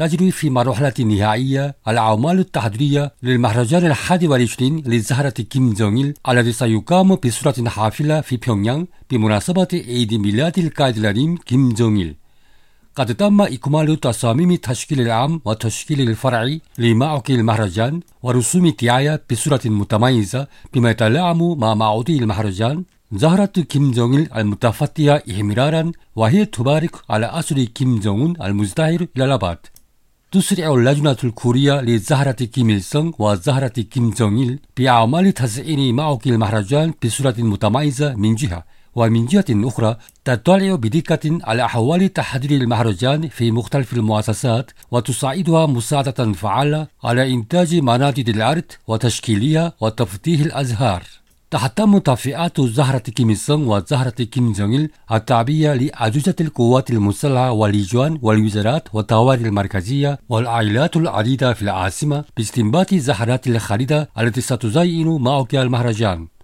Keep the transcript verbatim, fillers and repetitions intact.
تجري في مرحلة نهائية الأعمال التحضيرية للمهرجان الحادي والعشرين لزهرة كيم جونغ إل الذي سيقام بصورة حافلة في بيونغيانغ بمناسبة عيد ميلاد القائد العظيم كيم جونغ إل. قد تم إكمال تصاميم التشكيل العام والتشكيل الفرعي لمعقل المهرجان ورسوم الدعاية بصورة متميزة بما يتلائم مع موعد المهرجان. زهرة كيم جونغ إل المتفتحة إحمرارا وهي تبارك على أسر كيم جونغ أون المزدهر إلى الأبد. تسرع اللجنة الكورية لزهرة كيم إل سونغ وزهرة كيم جونغ إل بأعمال تزيين معقل المهرجان بصورة متميزة من جهة، ومن جهة أخرى تطلع بدقة على أحوال تحضير المهرجان في مختلف المؤسسات وتساعدها مساعدة فعالة على إنتاج مناطق الأرض وتشكيلها وتفتيح الأزهار. تهتم تفريعات زهرة كيم إل سونغ وزهرة كيم جونغ إل التعبئة لأجهزة القوات المسلحة واللجان والوزارات والطوارئ المركزية والعائلات العديدة في العاصمة باستنباط زهرات الخريطة التي ستزين موقع المهرجان.